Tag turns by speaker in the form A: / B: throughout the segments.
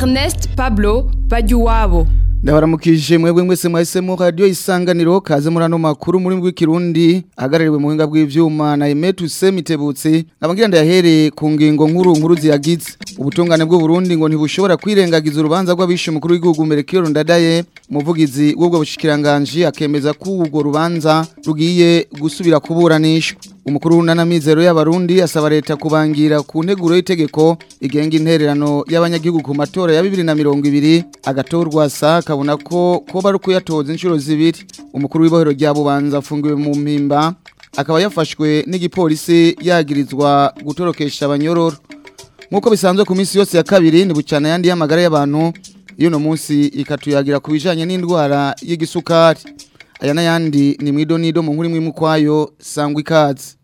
A: Ernest Pablo Bajuwabo.
B: Ndabaramukije mwebwe mwese mwahisemo radio Isanganiro kaze murano makuru muri rw'ikirundi agarariwe mu buhinga bw'ivyuma na Emetu Semitebutse abangira ndayahere ku ngingo nkuru ziyagize ubutungane bw'u Burundi ngo ntibushobora kwirengagiza urubanza rw'abishe mukuru w'igihugu Melchior Ndadaye umuvugizi w'ubwo bushikiranganje akemeza ko ubwo rubanza rugiye gusubira kuburanishwa umukuru w'unanamizero y'abarundi asaba leta kubangira ku nteguro y'itegeko igenga intererano y'abanyagihugu ku matora ya 2020 agatorwa kabona ko bari kuyatoza inshuro zibiri umukuru w'ibohero rya Bubanza afungiwe mu mpimba akaba yafashwe n'igipolisi yagirizwa gutorokesha abanyororo nkuko bisanzwe ku minsi yose ya kabiri ni bucana yandi y'amagara y'abantu iyo no munsi ikatuyagira ku bijanye n'indwara y'igisukari aya n'ayandi ni mwidonido mu nkuru imwe mukwayo sangwa ikaze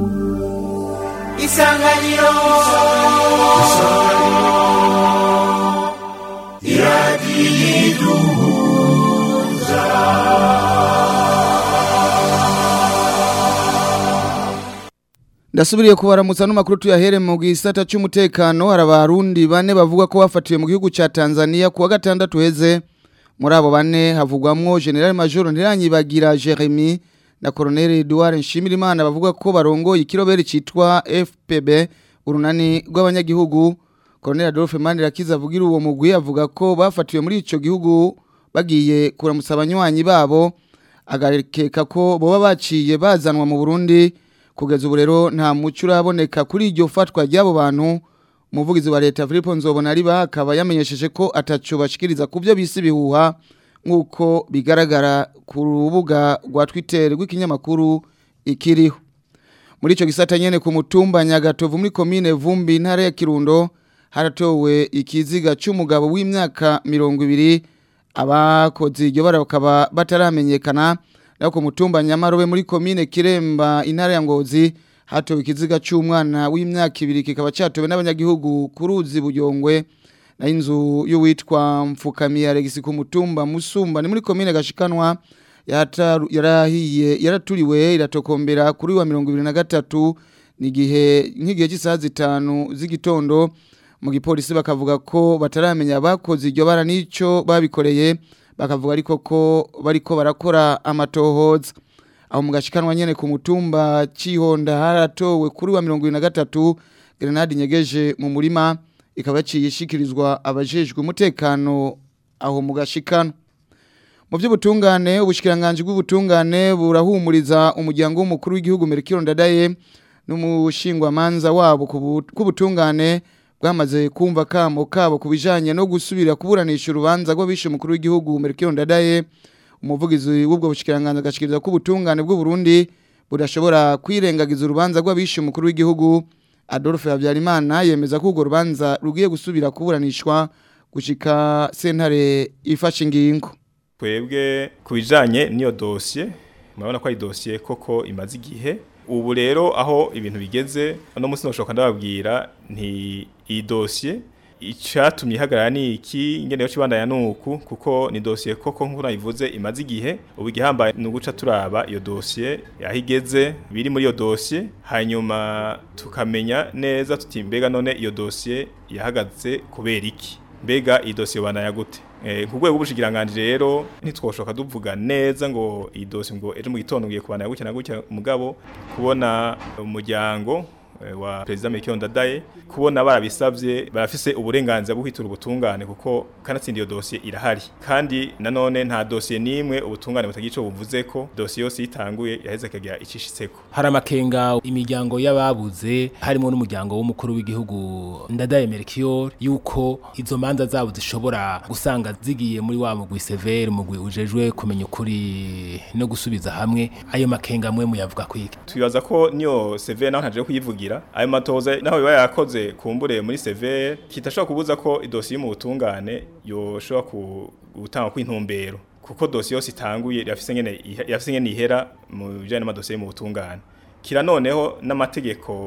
C: Isanganiro
B: Ndasubiriye kubaramutsa n'amakuru tuyahere mu gisata cy'umutekano harabarundi bane bavuga ko bafatiwe mu gihugu ca Tanzania kuwa gatandatu heze muri abo bane havugwamwo General Major Ntiranyibagira Jeremy na Colonel Edouard Nshimirimana bavuga ko barongoye ikiroberi citwa FPB urunani rw'abanyagihugu Colonel Adolphe Manirakiza avugira uwo mugwi avuga ko bafatiwe muri ico gihugu bagiye kuramutsa abanywanyi babo agarekeka ko boba baciye bazanwa mu Burundi kugeza ubu rero nta muco uraboneka kuri iryo fatwa ry'abo bantu umuvugizi wa leta Philippe Nzobonariba akaba yamenyesheje ko ataco bashikiriza ku byo bisi bihuha nkuko bigaragara ku rubuga rwa Twitter rw'ikinyamakuru ikiriho muri ico gisata nyene ku mutumba Nyagatovu muri commune Vumbi ntara ya Kirundo haratowe ikiziga cy'umugabo w'imyaka 20 abakoze iryo bakaba bataramenyekana nako ku mutumba Nyamarobe muri commune Kiremba intara ya Ngozi hatowe ikiziga cy'umwana w'imyaka 2 kikaba cyatowe n'abanyagihugu kuruzi Bujongwe na inzu y'uwitwa Mfukamiye Alexis ku mutumba Musumba ni muri commune Gashikanwa yaraturiwe iratokombera kuri wa 2023 nk'igihe cy'isaha 5 z'igitondo mu gipolisi bakavuga ko bataramenya bakoze iryo bara nico babikoreye bakavuga ariko ko bariko barakora amatohoza aho mu Gashikanwa nyene ku mutumba Cihonda haratowe kuri wa 2023 grenade nyegeje mu murima ikaba yaciye ishikirizwa abajejwe umutekano aho mu Gashikanwa mu by'ubutungane ubushikiranganje bw'ubutungane burahumuriza umuryango w'umukuru w'igihugu Melchior Ndadaye n'umushingwamanza wabo kubutungane bwamaze kumva kabo kubijanye no gusubira kuburanisha urubanza rw'abishe mukuru w'igihugu Melchior Ndadaye umuvugizi w'ubwo bushikiranganje agashikiriza ko ubutungane bw'u Burundi budashobora kwirengagiza urubanza rw'abishe mukuru w'igihugu Adolphe Habyarimana yemeza ko urwo rubanza rugiye gusubira kuburanishwa gushika sentare ifashe ingingo
D: twebwe kubijanye niyo dossier murabona ko ari dossier koko imaze igihe ubu rero aho ibintu bigeze no munsi noshoka ndababwira nti iyi dossier icatumye ihagarara ni iki ingene yo cibandanya nuku kuko ni dossier koko nk'uko nayivuze imaze igihe ubu igihambaye nuguca turaba iyo dossier yahigeze biri muri iyo dossier hanyuma tukamenya neza tuti mbega none iyo dossier yahagaze kubera iki mbega iyi dossier banaya gute ku rwego rw'ubushikiranganje rero ntitwoshoka duvuga neza ngo iyi dossier ngo ejo mu gitondo ngiye kubana gutya na gutya mugabo kubona umuryango wa President Melchior Ndadaye kubona barabisavye barafise uburenganzira bwo kwitura ubutungane kuko kanatsinda iyo dossier irahari kandi nanone nta dossier nimwe ubutungane butagico buvuze ko dossier yose itanguye yaheze kagira icishitseko
E: hari amakenga imiryango y'ababuze harimo n'umuryango w'umukuru w'igihugu Ndadaye Melchior yuko izo manza zabo zishobora gusanga zigiye muri wa mugwi severe mugwi ujejwe kumenya ukuri no gusubiza hamwe ayo makenga mwe muyavuga kwiki
D: tuyaza ko niyo severe naho ntaje kuyivugira ayo matoza naho biba yakoze kumbure muri severe kitashobora kubuza ko idosiye mu butungane yoshobora gutanga kw'intumbero kuko dosiye yose itanguye yafise ngene ihera mu bijanye n'amadosiye mu butungane kira noneho n'amategeko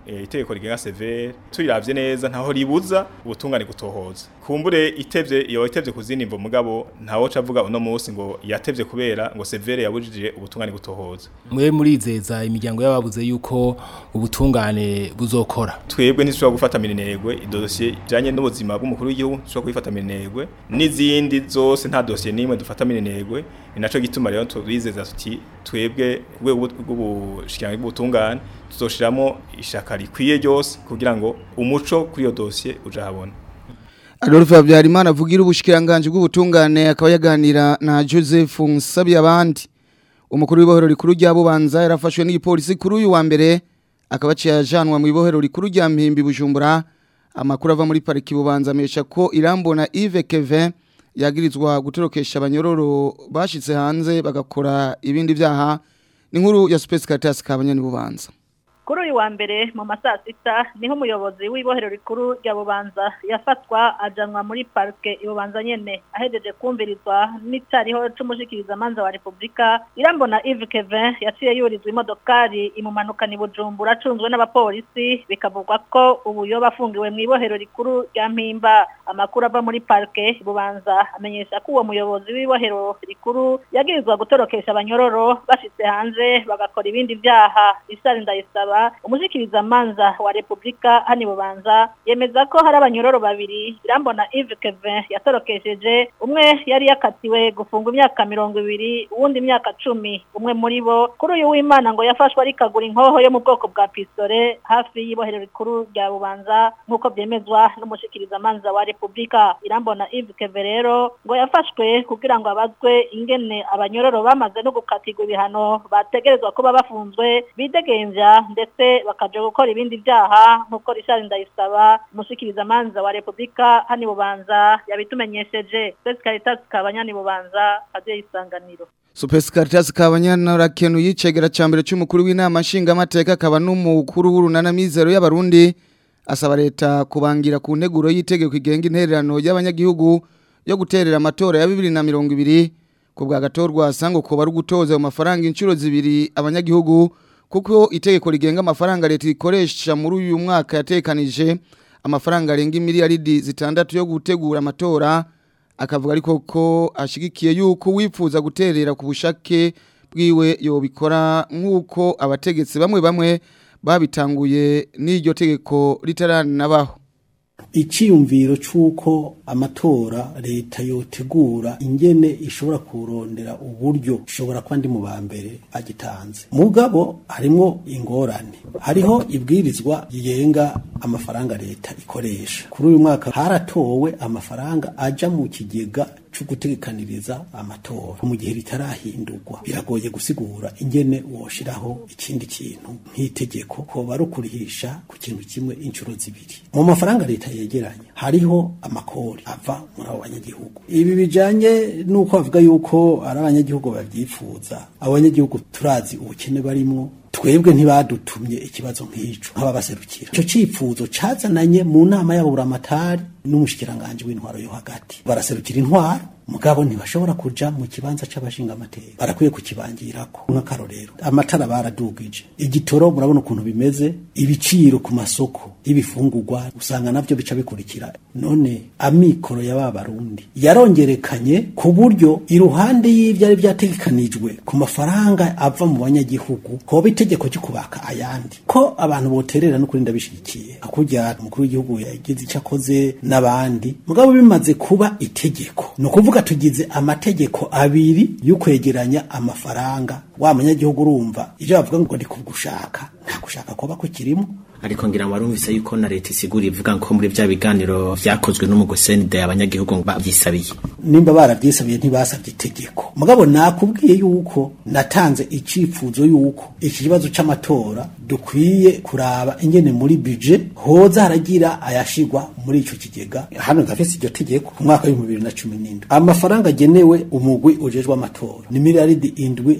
D: itegeko rigenga severe tuyiravye neza ntaho ribuza ubutungane gutohoza kumbure itevye kuzindi mvo mugabo ntawo cavuga uno munsi ngo yatevye kubera ngo severe yabujije ubutungane gutohoza.
E: Mwe murizeza imiryango y'ababuze yuko ubutungane buzokora?
D: Twebwe ntishobora gufata minenegwe idosiye janye n'ubuzima bw'umukuru w'igihugu dushobora kuyifata minenegwe n'izindi zose nta dosiye nimwe dufata minenegwe inaco gituma rero turizeza tuti twebwe bw'ubushikiranganje bw'ubutungane tuzoshiramo ishaka rikwiye ryose kugira ngo umuco kuri iyo dosiye uja habona.
B: Adolphe Habyarimana avugira ubushikiranganje bw'ubutungane akaba yaganira na Joseph Nsabiyabandi. Umukuru w'ibohero rikuru rya Bubanza yarafashwe n'igipolisi kuri uyu wa mbere akaba ciyajanwa mu ibohero rikuru rya Mpimbi Bujumbura. Amakuru ava muri pariki Bubanza amesha ko Irambona Yves Kevin yagirizwa gutorokesha abanyororo bashitse hanze bagakora ibindi vyaha. Ni nkuru ya Space Caritas kabanyani Bubanza.
C: Kuri uyu wa mbere mu masaa 6 niho umuyobozi w'ibohero rikuru rya Bubanza yafatwa ajanwa muri parke Bubanza nyene ahejeje kumvirizwa n'itariho c'umushikiriza manza wa Republika. Irambona Yves Kevin yaciye yurizwa imodokari imumanukana Bujumbura acunzwe n'abapolisi bikavugwa ko ubu yo bafungiwe mu ibohero rikuru rya Mpimba. Amakuru ava muri parke Bubanza amenyesha ko uwo muyobozi w'ibohero rikuru yagirizwa gutorokesha abanyororo bashitse hanze bagakora ibindi vyaha. Isari Ndayisaba umushikiriza manza wa Republika hani Bubanza yemeza ko hari abanyororo babiri Irambona Yves Kevin yatorokesheje, umwe yari yakatiwe gufungwa imyaka 20 uwundi imyaka 10. Umwe muri bo kuri uyu w'Imana ngo yafashwe ari kagura inkoho yo mu bwoko bwa pistole hafi y'ibohero rikuru rya Bubanza nkuko byemezwa n'umushikiriza manza wa Republika. Irambona Yves Kevin rero ngo yafashwe kugira ngo abazwe ingene abanyororo bamaze no gukatirwa ibihano bategerezwa kuba bafunzwe bidegenja ndetse bakaje gukora ibindi vyaha nkuko Richard Ndayisaba umushikiriza manza wa Republika hani Bubanza yabitumenyesheje. Space Caritas kabanyani Bubanza aje isanganiro.
B: Space Caritas kabanyana rakenu yicegera cambere cy'umukuru w'inama nshinga amateka akaba n'umukuru w'urunana mizero y'abarundi asaba leta kubangira ku nteguro y'itegeko igenga intererano y'abanyagihugu yo guterera amatora ya 2020 ku bwa gatorwa sango ko bari gutoza mu mafaranga incuro zibiri abanyagihugu kuko itegeko rigenga amafaranga leta ikoresha muri uyu mwaka yatekanije amafaranga arenga miliyaridi 6 yo gutegura amatora. Akavuga ariko ko ashigikiye yuko wifuza guterera ku bushake bwiwe yo bikora nkuko abategetsi bamwe babitanguye n'iryo tegeko ritaranabaho.
F: Iciyumviro c'uko amatora leta yotegura ingene ishobora kurondera uburyo ishobora kwandi mu bambere agitanze mugabo harimo ingorane. Hariho ibwirizwa yigenga amafaranga leta ikoresha. Kuri uyu mwaka haratowe amafaranga aja mu kigega c'ugutegekaniriza amatora mu gihe ritarahindurwa. Biragoye gusigura ingene woshiraho ikindi kintu nk'itegeko ko barukurihisha ku kintu kimwe incuro zibiri. Mu mafaranga leta yegeranye hariho amakori ava muri abo banyagihugu. Ibi bijanye nuko bavuga yuko ari abanyagihugu bavyifuza. Abanyagihugu turazi ubukene barimo, twebwe ntibadutumye ikibazo nk'ico nk'ababaserukira. Ico cifuzo cazananye mu nama y'aburamatari n'umushikiranganje w'intwaro yo hagati. Baraserukira intwaro mugabo ntibashobora kuja mu kibanza c'abashinga amateka. Barakwiye kukibangirako nk'akarorero. Amatara baradugije. Igitoro murabona ukuntu bimeze, ibiciro ku masoko y'ibifungurwa usanga navyo bica bikurikira. None amikoro y'abarundi yarongerekanye ku buryo iruhande y'ivyari byategekanijwe ku mafaranga ava mu banyagihugu ko itegeko cyo kubaka ayandi ko abantu boterera no kuri ndabishikiye akujya umukuru w'igihugu yagize icyakoze nabandi mugabo bimaze kuba itegeko no kuvuga tugize amategeko abiri yo kwegeranya amafaranga wa munyagihugu urumva ivyo bavuga ngo ndi kugushaka nta gushaka ko bakukirimo
G: ariko ngira warumvise yuko na leta isigura ivuga ko muri bya biganiro vyakozwe n'umugosende abanyagihugu bavyisabiye
F: nimba baravyisabiye ntibasabye itegeko mugabo nakubwiye yuko natanze icifuzo yuko iki kibazo c'amatora dukwiye kuraba ingene muri budget hoza haragira ayashigwa muri ico kigega hano gafise iryo tegeko mu mwaka wa 2017 amafaranga genewe umugwi ujejwe amatora ni miliyaridi 7 n'ibimiliyoni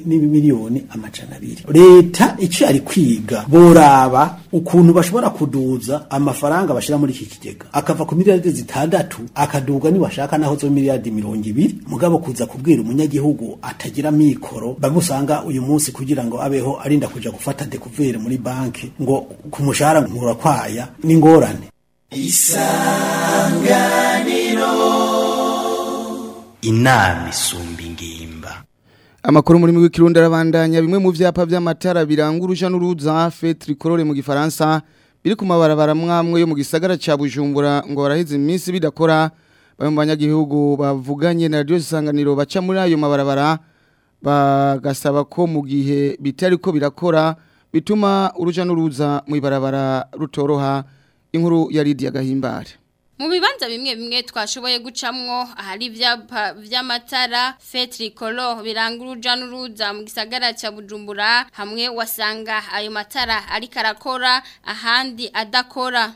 F: miliyoni 200. Leta ico ari kwiga boraba ukuntu bashobora kuduza amafaranga bashira muri iki kigega akava ku miliyardi 6 akaduga ni bashaka naho zo miliyardi 200 mugabo kuza kubwira umunyagihugu atagira mikoro babusanga uyu munsi kugira ngo abeho arinda kuja gufata découvert muri banki ngo kumushahara nkura kwaya ni ngorane.
H: Isanganiro inama isumba ingimba.
B: Amakuru muri w'ikirundi arabandanya bimwe mu vyapa vy'amatara biranga uruja n'uruza fête tricolore mu gifaransa biri ku mabarabara mwamwe yo mu gisagara ca Bujumbura ngo baraheze iminsi bidakora. Bamwe mu banyagihugu bavuganye na radio Isanganiro baca muri ayo mabarabara bagasaba ko mu gihe bitariko birakora bituma uruja n'uruza mu ibarabara rutoroha. Inkuru ya Lydia Gahimbare.
I: Mu bibanza bimwe twashoboye gucamwo ahari ivyapa vy'amatara fête tricolore biranga uruja n'uruza mu gisagara ca Bujumbura hamwe wasanga ayo matara ari karakora ahandi adakora.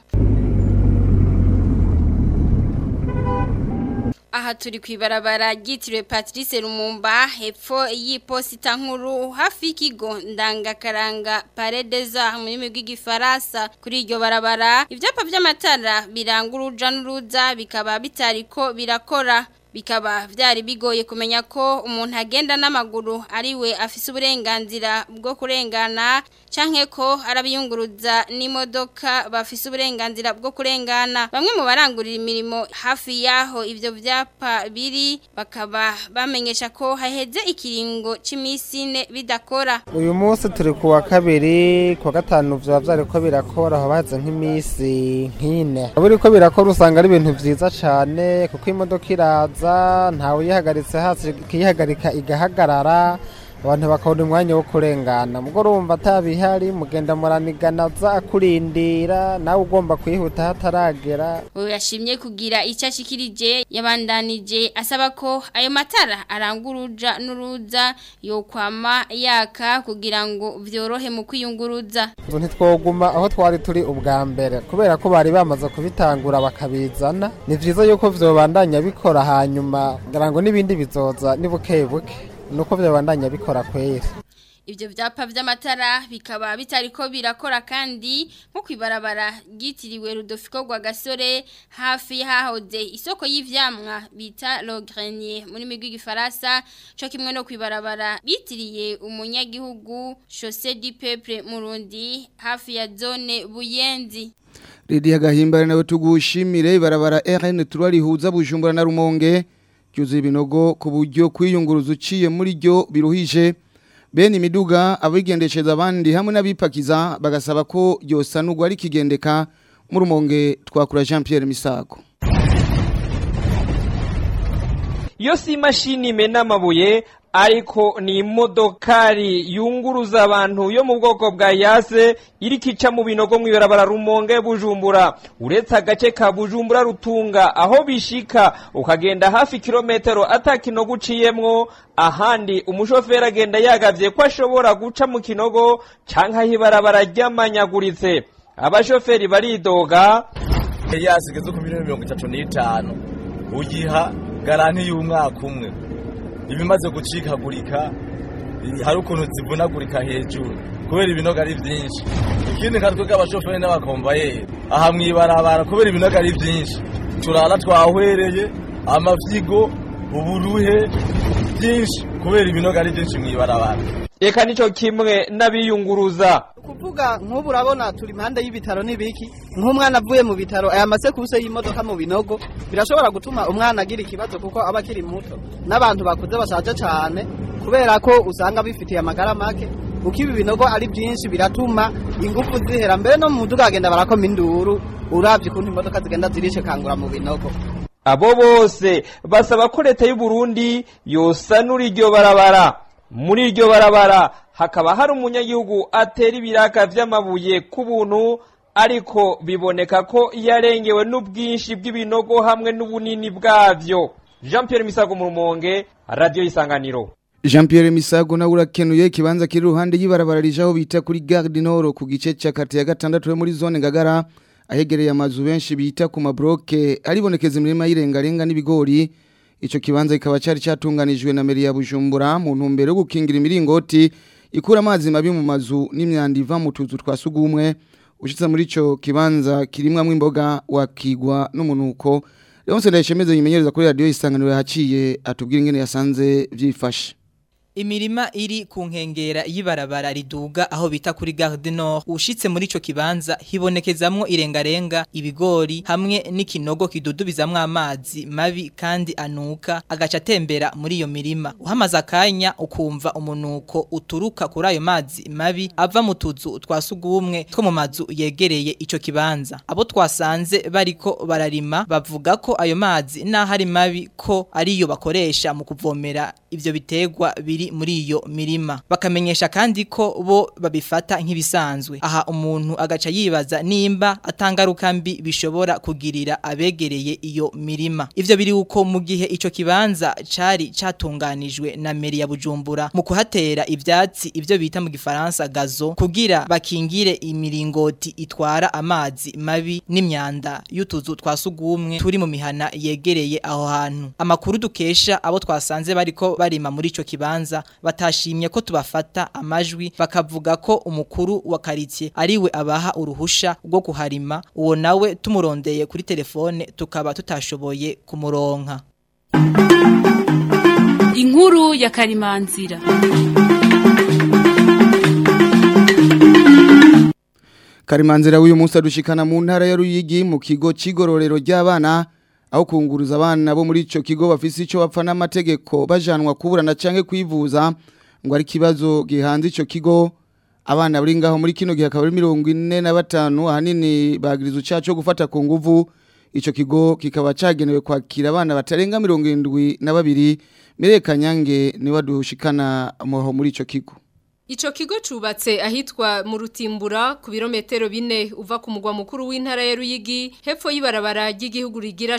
I: Aha turi kwibarabara gitiriwe Patrice Lumumba hepfo y'iposita nkuru hafi y'ikigo ndangakaranga Paredeza mu rurimi rw'igifaransa. Kuri iryo barabara ivyapa vy'amatara biranga uruja n'uruza bikaba bitariko birakora. Bikaba vyari bigoye kumenya ko umuntu agenda n'amaguru ariwe afise uburenganzira bwo kurengana canke ko arabiyunguruza n'imodoka bafise uburenganzira bwo kurengana. Bamwe mu barangurira imirimo hafi yaho ivyo vyapa biri bakaba bamenyesha ko haheze ikiringo c'imisi bidakora.
J: Uyu munsi turi kuwa kabiri kwa gatanu vyariko birakora aho baze nk'imisi nk'ine. Buriko birakora usanga ari ibintu vyiza cane kuko imodoka iraza ntawe yihagaritse hasi kiyihagarika igahagarara abantu bakabona umwanya wo kurengana mugorumva atabihari mugenda muraniganaza akurindira nawe ugomba kwihuta hataragera.
I: Uyu yashimye kugira icyo ashikirije yabandanije asaba ko ayo matara aranga uruja n'uruza yokwama yaka kugira ngo vyorohe mu kwiyunguruza.
J: Ntitwoguma aho twari turi ubwa mbere kubera ko bari bamaze kubitangura bakabizana. Ni vyiza yuko vyobandanya bikora hanyuma ngira ngo nibindi bizoza nibukebuke nuko vyabandanya bikora kwera.
I: Ivyo vyapa vy'amatara bikaba bitariko birakora kandi nko kwibarabara gitiriwe Rudolfo Rwagasore hafi hahoze isoko y'ivyamwa bita Le Grenier muri migwi gifaransa cyo kimwe no kwibarabara bitiriye umunyagihugu Chaussée du Peuple Murundi hafi ya zone Buyenzi.
B: Lydia Gahimbare nawe tugushimire ibarabara RN3 rihuza Bujumbura na Rumonge cyuzuye ibinogo ku buryo kwiyunguruza uciye muri ryo biruhije. Bene imiduga abigendesheza abandi hamwe n'abipakiza bagasaba ko yosanurwa ari kigendeka mu Rumonge. Twakura Jean Pierre Misago.
K: Yo si mashini imena amabuye ariko ni imodokari yunguruza abantu yo mu bwoko bwa yase irikica mu binogo mu ibarabara Rumonge Bujumbura. Uretse agace ka Bujumbura Rutunga aho bishika ukagenda hafi kilometero atakinogo uciyemwo, ahandi umushoferi agenda yagavye ko ashobora guca mu kinogo canka hibarabara ryamanyaguritse. Abashoferi baridoga
L: yasigeze ku 35 ugiha garanti y'umwaka umwe ibimaze gucikagurika hari ukuntu zivunagurika hejuru kubera ibinogo ari byinshi. Ikindi katwe k'abashoferi n'abakombaye aha mwibarabara kubera ibinogo ari byinshi turara twahwereye amavyigo uburuhe byinshi kubera ibinogo ari byinshi mwibarabara.
K: Eka nico kimwe n'abiyunguruza
M: kuvuga nk'ubu urabona turi impande y'ibitaro n'ibiki nk'umwana avuye mu bitaro aya masekuse y'imodoka mu binogo birashobora gutuma umwana agira ikibazo kuko aba akiri muto n'abantu bakuze bashaje cyane kubera ko usanga bifitiye amagara make uko ibi binogo ari byinshi biratuma ingufu zihera mbere no mu muduga agenda barakoma induru uravye ukuntu imodoka zigenda zirishe kangura mu binogo.
K: Abo bose basaba ko leta y'u Burundi yosanura iryo barabara. Muri iryo barabara hakaba hari umunyagihugu atera ibiraka vy'amabuye ku buntu ariko biboneka ko yarengewe n'ubwinshi bw'ibinogo hamwe n'ubunini bwavyo. Jean Pierre Misago mu Rumonge, Radio Isanganiro.
B: Jean Pierre Misago na urakenuye kibanza kiri ruhande y'ibarabara rijaho bita kuri Gare du Nord ku gice cya karte ya 6 muri zone Ngagara ahegereye amazu benshi bita ku mabroke aribonekeza imirima y'irengarenga n'ibigori. ico kibanza kikaba cyari cyatunganijwe na meri ya Bujumbura mu ntumbero yo gukingira imiringoti ikura amazi mabi mu mazu n'imyanda iva mu tuzu twa sugumwe ushitse muri ico kibanza kirimwamwe imboga wakigwa n'umunuko rero nse ndayishemeze yimenyereza kuri radio Isanganiro yahaciye atubwira ingene yasanze vyifashe.
N: Imirima iri ku nkengera y'ibarabara riduga aho bita kuri Gare du Nord ushitse muri ico kibanza hibonekezamwo irengarenga ibigori hamwe n'ikinogo kidudubizamwo amazi mabi kandi anuka agaca atembera muri iyo mirima uhamaze akanya ukumva umunuko uturuka kuri ayo mazi mabi ava mu tuzu twasugumwe two mu mazu yegereye ico kibanza abo twasanze bariko bararima bavuga ko ayo mazi n'ahari mabi ko ariyo bakoresha mu kuvomera ivyo bitegwa biri muri iyo mirima bakamenyesha kandi ko bo babifata nk'ibisanzwe aha umuntu agaca yibaza nimba atangaruka mbi bishobora kugirira abegereye iyo mirima ivyo biri uko mu gihe ico kibanza cari catunganijwe na meri ya Bujumbura mu kuhatera ivyatsi ivyo bita mu gifaransa gazo kugira bakingire imiringoti itwara amazi mabi n'imyanda y'utuzu twasugumwe turi mu mihana yegereye aho hantu amakuru dukesha abo twasanze bariko barima muri ico kibanza batashimye ko tubafata amajwi bakavuga ko umukuru wa quartier ariwe abaha uruhusha rwo kuharima uwo nawe tumurondeye kuri telefone tukaba tutashoboye kumuronka.
A: Inkuru ya Karimanzira.
B: Karimanzira w'uyu munsi adushikana mu ntara ya Ruyigi mu kigo cigororero ry'abana aho kunguruza abana bo muri ico kigo bafise ico bapfa n'amategeko bajanwa kuburana canke kwivuza ngo ari kibazo gihanze ico kigo abana bari ngaho muri kino gihe akaba ari 45 ahanini bagiriza ucaco gufata ku nguvu ico kigo kikaba cagenewe kwakira abana batarenga 72 Mirekanyange ni wadushikana moho muri ico kigo.
O: Ico kigo cubatse ahitwa mu Rutimbura ku birometero 4 uva ku mugwa mukuru w'intara ya Ruyigi hepfo y'ibarabara ry'igihugu rigira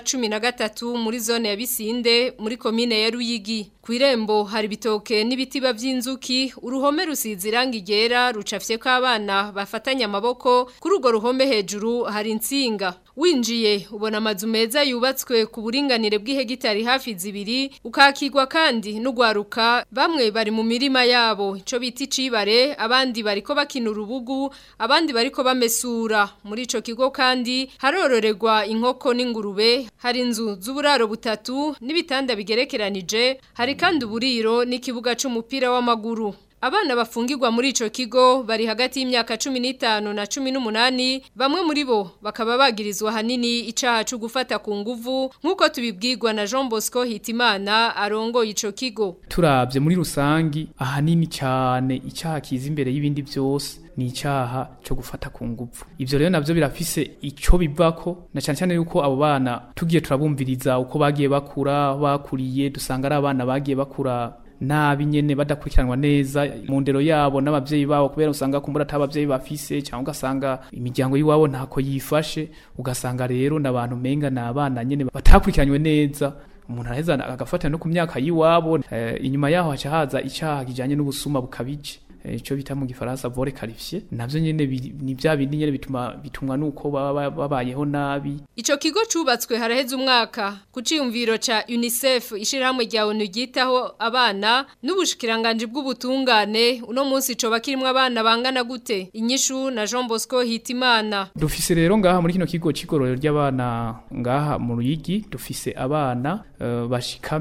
O: 13 muri zone ya Bisinde muri commune ya Ruyigi kwirembo hari bitoke n'ibiti bavyinzuki uruhome rusize irangi ryera rucafye ko abana bafatanya amaboko kuri ugo ruhome hejuru hari insinga winjiye ubona amazu meza yubatswe ku buringanire bw'ihegitari hafi zibiri ukakigwa kandi n'ugwaruka bamwe bari mu mirima yabo ico biti cibare abandi bariko bakina urubugu abandi bariko bamesura muri ico kigo kandi harororegwa inkoko n'ingurube hari inzu z'uburaro butatu n'ibitanda bigerekeranije hari kandi uburiro n'ikibuga c'umupira w'amaguru abana bafungirwa muri ico kigo bari hagati y'imyaka 15 na 18 bamwe muri bo bakaba bagirizwa hanini icaha cyo gufata ku nguvu nkuko tubibwirwa na Jean Bosco Hitimana arongo ico kigo
P: turavye muri rusangi ahanini cyane icaha kiza imbere y'ibindi byose ni icaha cyo gufata ku nguvu ivyo rero navyo birafise ico bivako na cyane cyane yuko abo bana tugiye turabumviriza uko bagiye bakura bakuriye dusanga ari abana bagiye bakura nabi nyene badakurikiranwa neza mu ndero yabo n'abavyeyi babo kubera usanga kumbura atabavyeyi bafise cyangwa ugasanga imiryango yiwabo ntako yifashe ugasanga rero nabantu menga nabana nyene batakurikiranywe neza umuntu araheza agafata no ku myaka yiwabo inyuma yaho haca haza icaha kijanye n'ubusuma bukabije ico bita mu gifaransa vore qualifié navyo nyene ni bya bindi nyene bitumwa nuko babayeho nabi
O: ico kigo cubatswe haraheze umwaka kuciyumviro ca UNICEF ishirahamwe rya ONU gitaho abana n'ubushikiranganje bw'ubutungane uno munsi coba kirimwe abana bangana gute inyishu na Jean Bosco Hitimana
P: dufise rero ngaha muri kino kigo cigororero ry'abana ngaha mu Ruyigi dufise abana bashika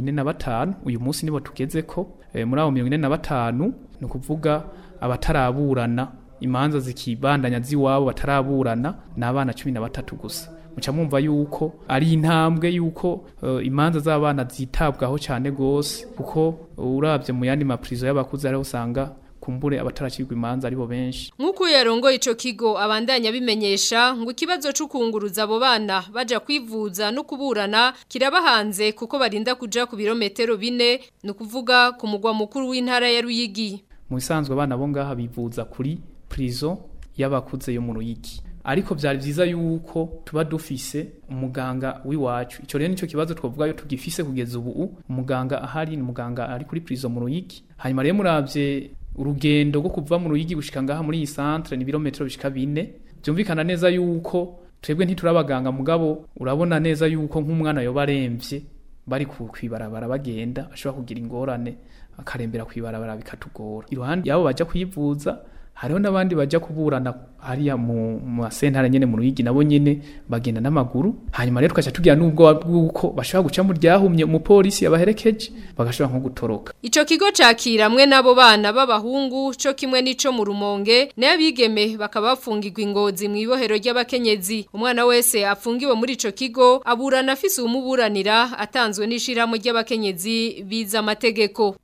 P: 45 uyu munsi nibo tugezeko muri abo 45 nukuvuga abataraburana imanza zikibandanya ziwabo bataraburana n'abana 13 gusa muca mwumva yuko ari intambwe yuko imanza z'abana zitabwaho cyane gose kuko uravye mu yandi maprizo y'abakuze ari usanga kumbure abataracirwa imanza aribo benshi
O: nkuko yarongo ico kigo abandanya bimenyesha ngo ikibazo c'ukunguruza abo bana baja kwivuza no kuburana kirabahanze kuko barinda kuja ku birometero 4 no kuvuga ku mugwa mukuru w'intara ya Ruyigi
P: mu bisanzwe abana bo ngaha bivuza kuri prison y'abakuze yo mu Ruyigi ariko byari byiza yuko tuba dufise umuganga w'iwacu ico rero nico kibazo twovuga yo tugifise kugeza ubu umuganga ahari ni umuganga ari kuri prison mu Ruyigi hanyuma rero muravye urugendo rwo kuva mu Ruyigi gushika ngaha muri iyi centre ni birometero bishika 4 byumvikana neza yuko twebwe ntiturabaganga mugabo urabona neza yuko nk'umwana yoba aremvye bari kwibarabara bagenda ashobora kugira ingorane akarembera kwibarabara bikatugora iruhande yabo baje kwivuza hariho nabandi baje kuburana hariya mu masentara nyene mu Ruyigi nabo nyene bagenda n'amaguru hanyuma rero twacha tugira nubwo bwuko bashobora guca mu ryahumye mu polisi yabaherekeje bagashobora nko gutoroka
O: ico kigo cakiramwe nabo bana b'abahungu co kimwe nico mu Rumonge n'abigeme bakabafungirwa ingozi mu ibohero ry'abakenyezi umwana wese afungiwe muri ico kigo aburana afise umuburanira atanzwe n'ishiramo ry'abakenyezi biza amategeko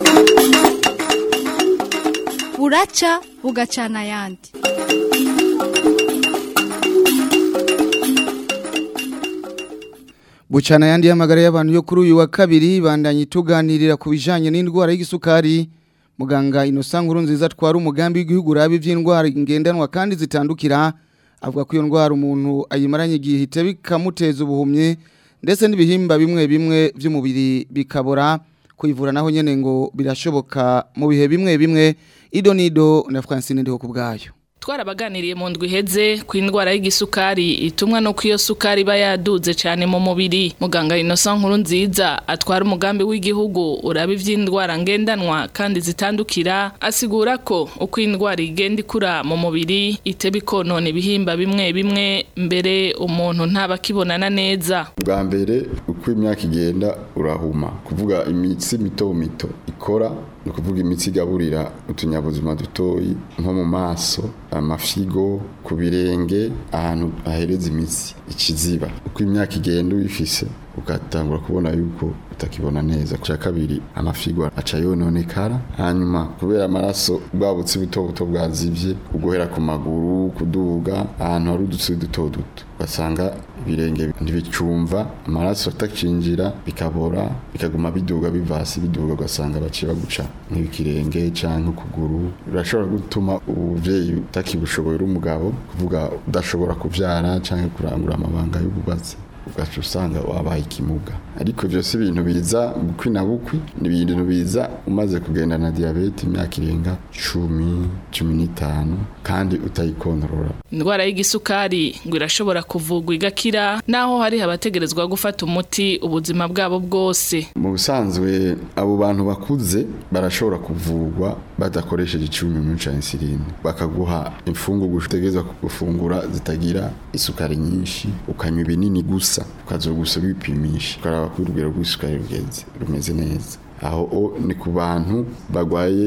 Q: buraca bugacana ayandi
B: bucana ayandi y'amagara y'abantu yo kuri uyu wa kabiri bandanye tuganirira ku bijanye n'indwara y'igisukari muganga Innocent Nkurunziza twara umugambi w'igihugu rabi by'indwara ngendanwa kandi zitandukira avuga ko iyo ndwara umuntu ayimaranye igihe hite bikamuteza ubuhumye ndetse n'ibihimba bimwe bimwe by'umubiri bikabora kuyivura naho nyene ngo birashoboka mu bihe bimwe bimwe idonido na Francine ndiho kubgayo
R: twarabaganiriye mu ndwi heze ku indwara y'igisukari itumwa no kwiyo sukari bayaduze cyane mu mubiri muganga Innocent Nkurunziza atwara umugambi w'igihugu uraba ivy'indwara ngendanwa kandi zitandukira asigura ko uko indwara igenda ikura mu mubiri itebe ikonona ibihimba bimwe bimwe mbere umuntu ntaba kibonana neza
S: bwa mbere uko imyaka igenda urahuma kuvuga imitsi mito mito ikora no kuvuga imitsi gaburira utunyabuzima dutoyi nko mu maso amafigo ku birenge ahantu ahereza imitsi ikiziba uko imyaka igenda uyifise ugatangura kubona yuko utakibona neza cya kabiri amafigo aca yononekara hanyuma kubera amaraso bwabutse buto buto bwazivye uguhera ku maguru kuduga ahantu hari udutsi duto duto basanga ibirenge ntibicumva amaraso atakinjira bikabora bikaguma biduga bivasi biduga ugasanga baciye baguca nk'ibikirenge canke ukuguru birashobora gutuma ubuvyeyi utakibushoboye umugabo kuvuga udashobora kuvyara canke kurangura amabanga y'ububatsi ugaca usanga wabaye ikimuga ariko byose ibintu biza bukwi na bukwi ni ibintu biza umaze kugenda na diabete imyaka irenga 10-15 kandi utayikontorora
R: indwara y'igisukari ngo irashobora kuvugwa igakira naho hari abategerezwa gufata umuti ubuzima bwabo bwose
S: mu busanzwe abo bantu bakuze barashobora kuvugwa badakoresheje icyuma cya insuline bakaguha imfungurwa utegerezwa gufungura zitagira isukari nyinshi ukanywa ibinini gusa ukazogusa bipimisha ukaraba ko urugero rw'isukari rumeze neza aho ni ku bantu bagwaye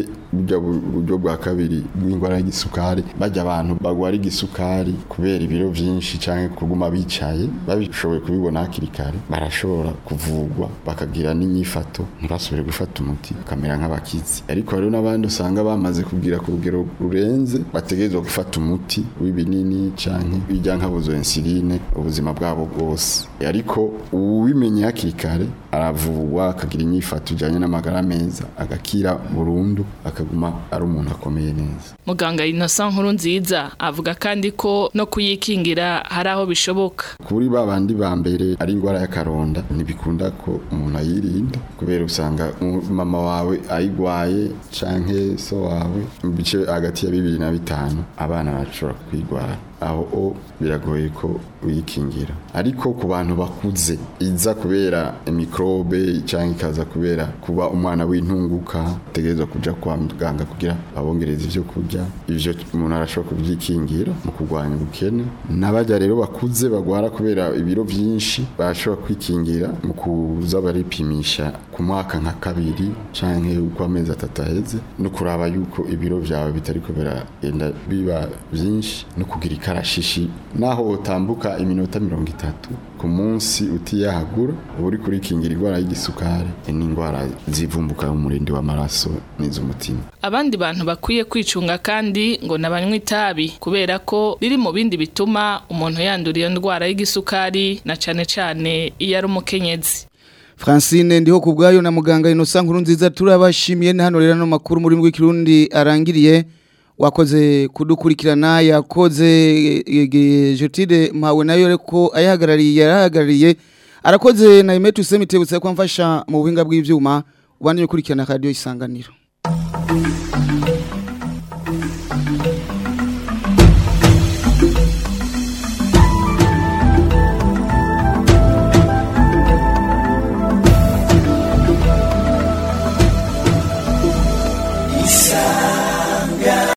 S: buryo bwa kabiri bw'indwara y'isukari bajya abantu bagwara igisukari kubera ibiro byinshi cyangwa kuguma bicaye babishoboye kubibona hakiri kare barashobora kuvugwa bakagira n'inyifato ntibasubire gufata umuti bakamera nk'abakizi ariko rero n'abandi usanga bamaze kugira ku rugero rurenze bategerezwa gufata umuti w'ibinini cyangwa bijya nk'abuzo insuline ubuzima bwabo bwose ariko ubimenye hakiri kare aravugwa akagira inyifato ijyanye n'amagara meza agakira burundu akaguma ari umuntu akomeye neza
R: muganga Innocent Nkurunziza avuga kandi ko no kuyikingira hari aho bishoboka
S: kuri babandi ba mbere ari indwara y'akaronda ntibikunda ko umuntu ayirinda kubera usanga mama wawe ayigwaye canke so wawe mu bice hagati ya 2 na 5 abana bashobora kwigwara aho biragoye ko uyikingira ariko ku bantu bakuze iza kubera mikrobe cyangwa ikaza kubera kuba umwana w'intunguka tegerezwa kuja kwa muganga kugira abongereza ivyo kurya ivyo umuntu arashobora kubyikingira mu kurwanya ubukene n'abajya rero bakuze bagwara kubera ibiro byinshi bashobora kwikingira mu kuza baripimisha ku mwaka nka 2 canke uko amezi 3 aheze no kuraba yuko ibiro byawe bitari kubera enda biba byinshi no kugira ikarashishi naho utambuka iminota 30 ku munsi utiyahagura uri kurikingira indwara y'igisukari n'indwara zivumbuka mu murindi w'amaraso n'iz'umutima
R: abandi bantu bakwiye kwicunga kandi ngo nabanywa itabi kubera ko biri mu bindi bituma umuntu yandura iyo ndwara y'igisukari na cane iyo ari umukenyezi
B: Francine ndiho kubgayo na muganga Innocent Nkurunziza turabashimiye hano rero no makuru muri rw'ikirundi arangiriye wakoze kudukurikirana yakoze Jotide Mawe nayo reko ayahagarariye arakoze na Imetu Semitebutse ko mfasha mu buhinga bw'ivyuma ubanje gukurikirana radio Isanganiro